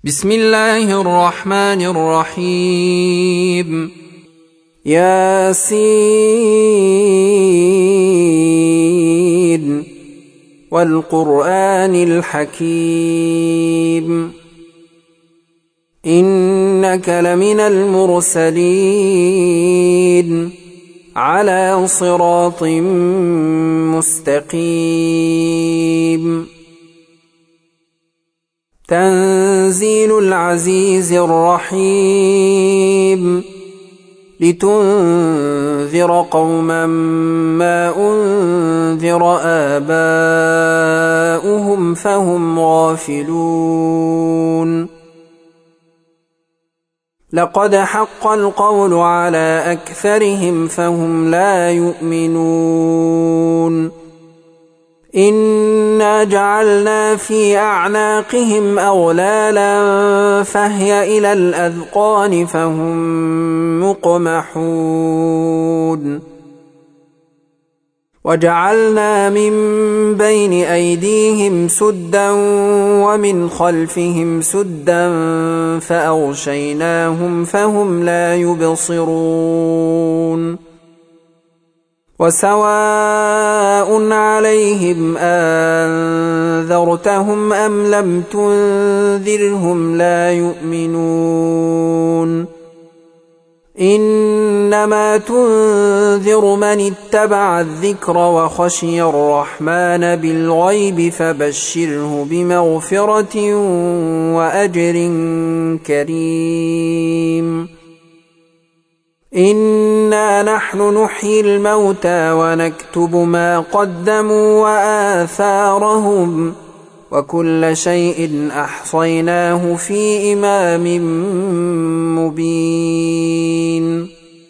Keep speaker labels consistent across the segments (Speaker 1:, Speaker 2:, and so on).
Speaker 1: بسم الله الرحمن الرحيم. ياسين والقرآن الحكيم إنك لمن المرسلين على صراط مستقيم. تنزيل العزيز الرحيم لتنذر قوما ما أنذر آباؤهم فهم غافلون. لقد حق القول على أكثرهم فهم لا يؤمنون. إنا جعلنا في أعناقهم أغلالا فهي إلى الأذقان فهم مقمحون. وجعلنا من بين أيديهم سدا ومن خلفهم سدا فأغشيناهم فهم لا يبصرون. وسواء عليهم أنذرتهم أم لم تنذرهم لا يؤمنون. إنما تنذر من اتبع الذكر وخشي الرحمن بالغيب فبشره بمغفرة وأجر كريم. إنا نحن نحيي الموتى ونكتب ما قدموا وآثارهم وكل شيء أحصيناه في إمام مبين.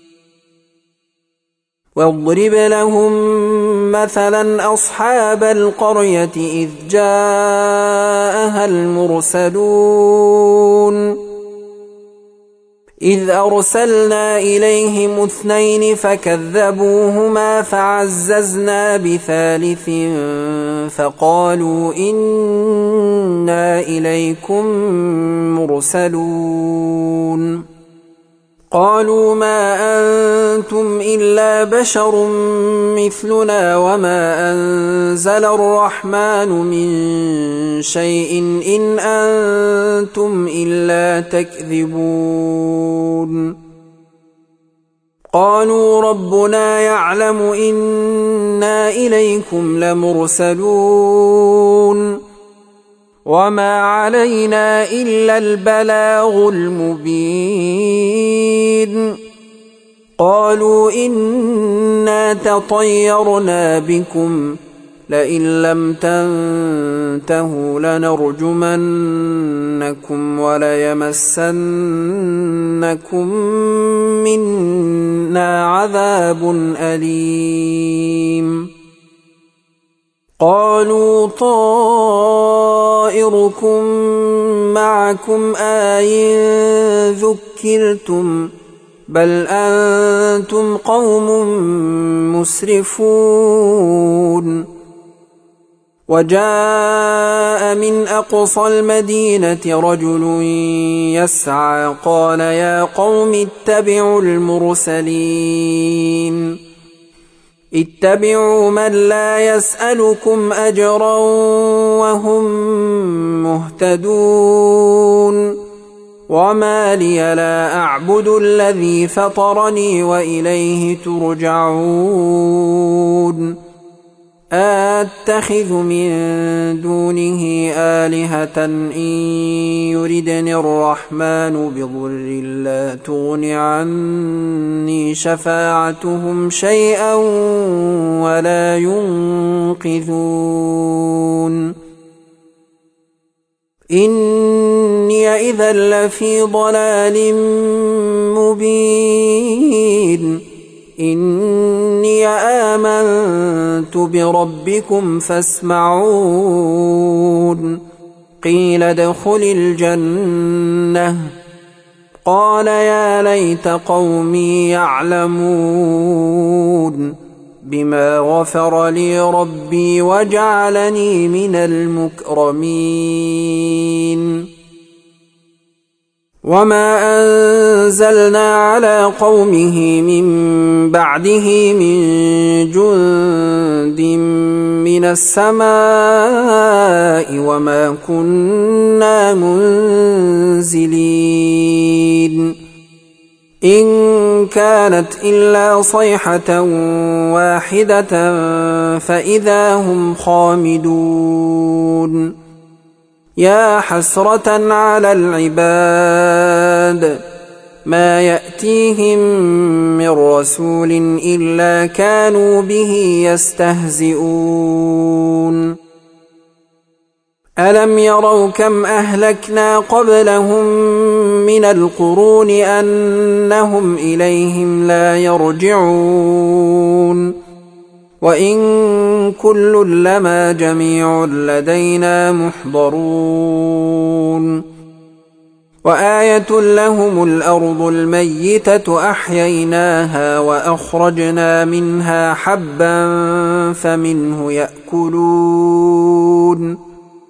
Speaker 1: واضرب لهم مثلا أصحاب القرية إذ جاءها المرسلون إذ أرسلنا إليهم 2 فكذبوهما فعززنا بثالث فقالوا إنا إليكم مرسلون. قالوا ما أنتم إلا بشر مثلنا وما أنزل الرحمن من شيء إن أنتم إلا تكذبون. قالوا ربنا يعلم إنا إليكم لمرسلون وما علينا إلا البلاغ المبين. قالوا إنا تطيرنا بكم لئن لم تنتهوا لنرجمنكم وليمسنكم منا عذاب أليم. قالوا طائركم معكم أئن ذكرتم بل أنتم قوم مسرفون. وجاء من أقصى المدينة رجل يسعى قال يا قوم اتبعوا المرسلين اتبعوا من لا يسألكم أجرا وهم مهتدون. وما لي لا أعبد الذي فطرني وإليه ترجعون. أتخذ من دونه آلهة إن يردني الرحمن بضر لا تغن عني شفاعتهم شيئا ولا ينقذون. إني إذا لفي ضلال مبين. إني آمنت بربكم فاسمعون. قيل ادخل الجنة قال يا ليت قومي يعلمون بما غفر لي ربي وجعلني من المكرمين. وما أنزلنا على قومه من بعده من جند من السماء وما كنا منزلين إن كانت إلا صيحة واحدة فإذا هم خامدون يا حسرة على العباد ما يأتيهم من رسول إلا كانوا به يستهزئون ألم يروا كم أهلكنا قبلهم من القرون أنهم إليهم لا يرجعون وإن كل لما جميع لدينا محضرون وآية لهم الأرض الميتة أحييناها وأخرجنا منها حبا فمنه يأكلون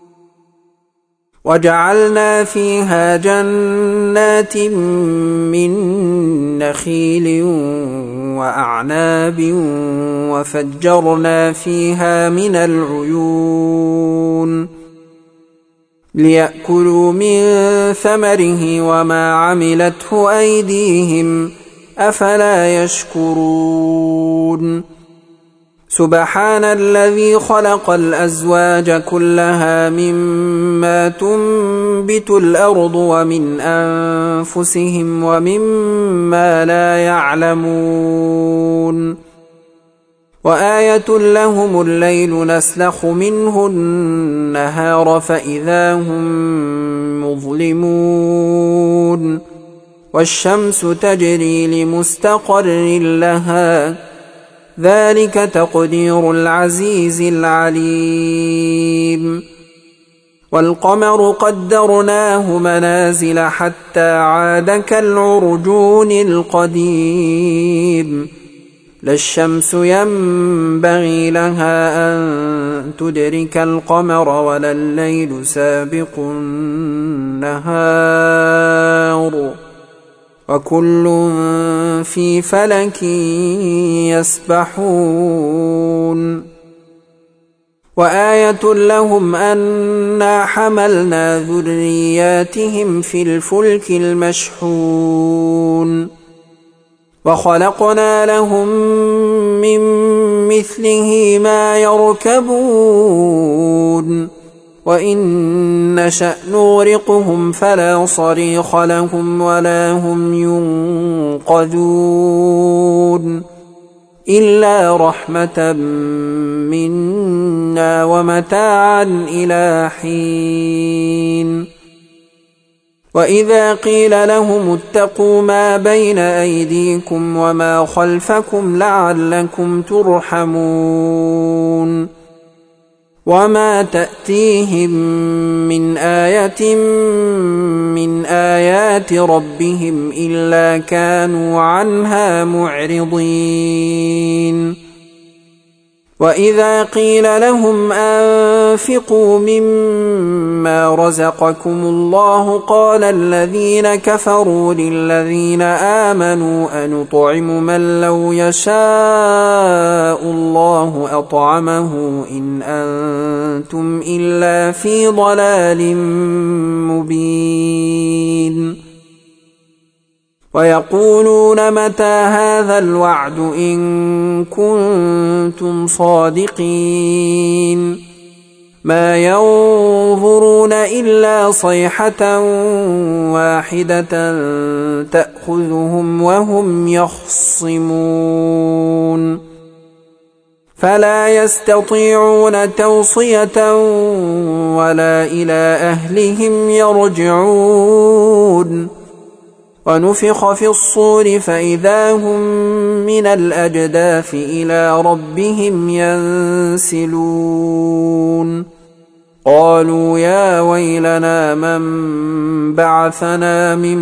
Speaker 1: وجعلنا فيها جنات من نخيل وأعناب وفجرنا فيها من العيون ليأكلوا من ثمره وما عملته أيديهم أفلا يشكرون سبحان الذي خلق الأزواج كلها مما تنبت الأرض ومن أنفسهم ومما لا يعلمون وآية لهم الليل نسلخ منه النهار فإذا هم مظلمون والشمس تجري لمستقر لها ذلك تقدير العزيز العليم والقمر قدرناه منازل حتى عاد كالعرجون القديم لا الشمس ينبغي لها أن تدرك القمر ولا الليل سابق النهار وكل في فلك يسبحون وآية لهم أنا حملنا ذرياتهم في الفلك المشحون وخلقنا لهم من مثله ما يركبون وإن نشأ نغرقهم فلا صريخ لهم ولا هم ينقذون إلا رحمة منا ومتاعا إلى حين وإذا قيل لهم اتقوا ما بين أيديكم وما خلفكم لعلكم ترحمون وما تأتيهم من آية من آيات ربهم إلا كانوا عنها معرضين وإذا قيل لهم أنفقوا مما رزقكم الله قال الذين كفروا للذين آمنوا أنطعم من لو يشاء الله أطعمه إن أنتم إلا في ضلال مبين ويقولون متى هذا الوعد إن كنتم صادقين ما ينظرون إلا صيحة واحدة تأخذهم وهم يخصمون فلا يستطيعون توصية ولا إلى أهلهم يرجعون ونفخ في الصور فإذا هم من الأجداث إلى ربهم ينسلون قالوا يا ويلنا من بعثنا من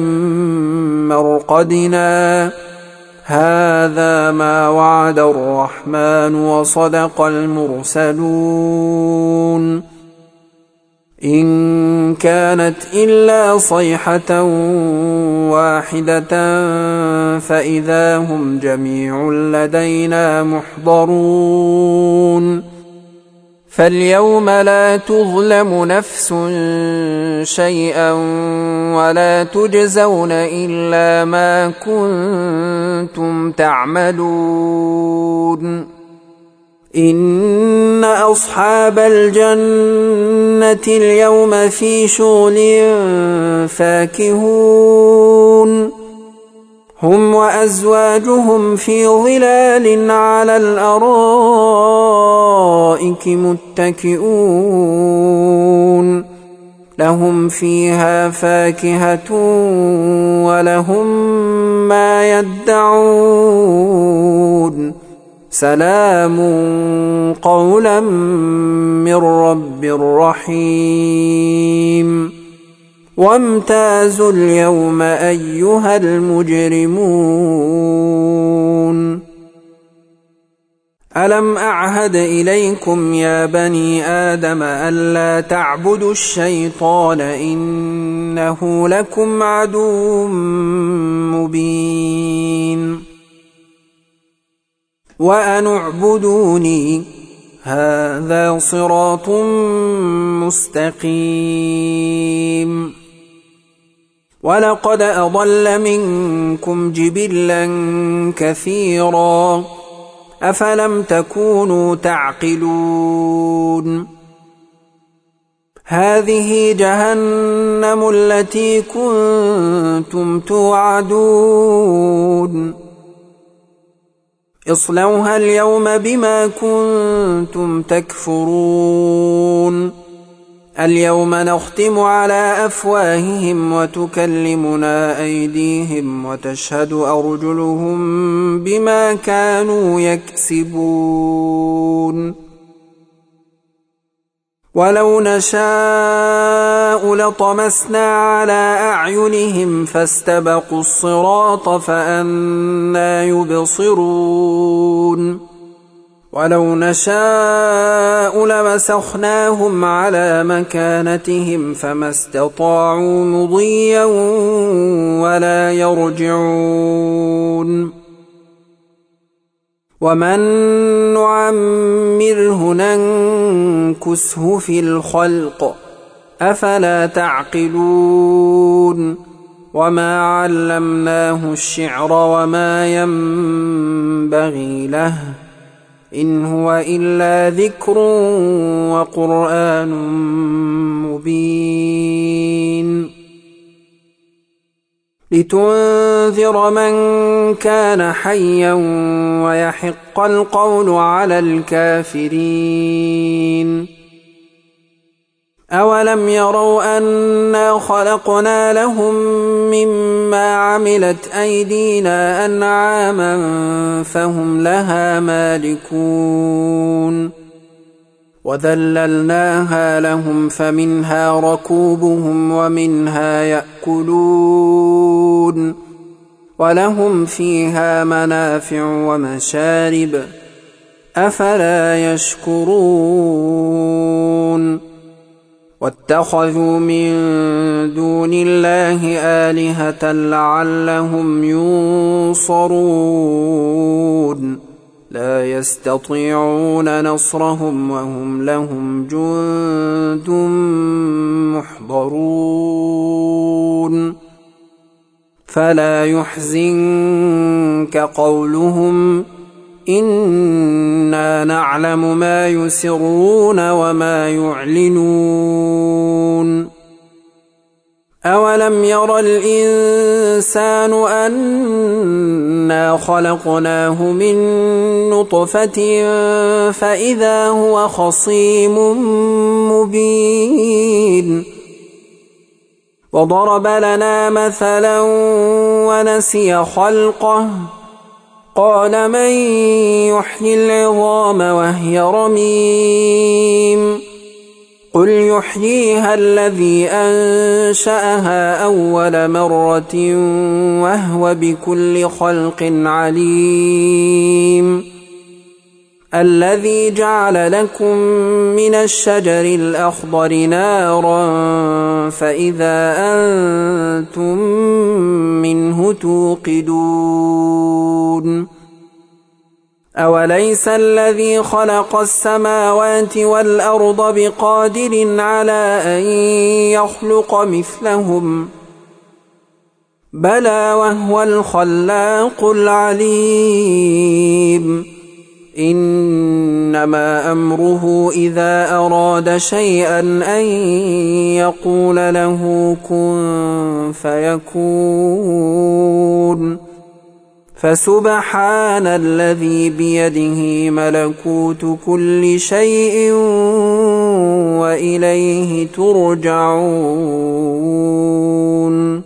Speaker 1: مرقدنا هذا ما وعد الرحمن وصدق المرسلون إن كانت إلا صيحة واحدة فإذا هم جميع لدينا محضرون فاليوم لا تظلم نفس شيئا ولا تجزون إلا ما كنتم تعملون إن أصحاب الجنة اليوم في شغل فاكهون هم وأزواجهم في ظلال على الأرائك متكئون لهم فيها فاكهة ولهم ما يدعون سلام قولا من رب رحيم وامتازوا اليوم أيها المجرمون ألم أعهد إليكم يا بني آدم ألا تعبدوا الشيطان إنه لكم عدو مبين وأن اعبدوني هذا صراط مستقيم ولقد أضل منكم جبلا كثيرا أفلم تكونوا تعقلون هذه جهنم التي كنتم توعدون اصلوها اليوم بما كنتم تكفرون اليوم نختم على أفواههم وتكلمنا أيديهم وتشهد أرجلهم بما كانوا يكسبون ولو نشاء لطمسنا على أعينهم فاستبقوا الصراط فأنى يبصرون ولو نشاء لمسخناهم على مكانتهم فما استطاعوا مضيا ولا يرجعون ومن نعمره ننكسه في الخلق أفلا تعقلون وما علمناه الشعر وما ينبغي له إن هو إلا ذكر وقرآن مبين لتنذر من كان حيا ويحق القول على الكافرين أولم يروا أنا خلقنا لهم مما عملت أيدينا أنعاما فهم لها مالكون وذللناها لهم فمنها ركوبهم ومنها يأكلون ولهم فيها منافع ومشارب أفلا يشكرون واتخذوا من دون الله آلهة لعلهم ينصرون لا يستطيعون نصرهم وهم لهم جند محضرون فلا يحزنك قولهم إنا نعلم ما يسرون وما يعلنون أولم ير الإنسان أنا خلقناه من نطفة فإذا هو خصيم مبين وضرب لنا مثلا ونسي خلقه قال من يحيي العظام وهي رميم قل يحييها الذي أنشأها أول مرة وهو بكل خلق عليم الذي جعل لكم من الشجر الأخضر نارا فإذا أنتم منه توقدون أوليس الذي خلق السماوات والأرض بقادر على أن يخلق مثلهم بلى وهو الخلاق العليم إنما أمره إذا أراد شيئا أن يقول له كن فيكون فسبحان الذي بيده ملكوت كل شيء وإليه ترجعون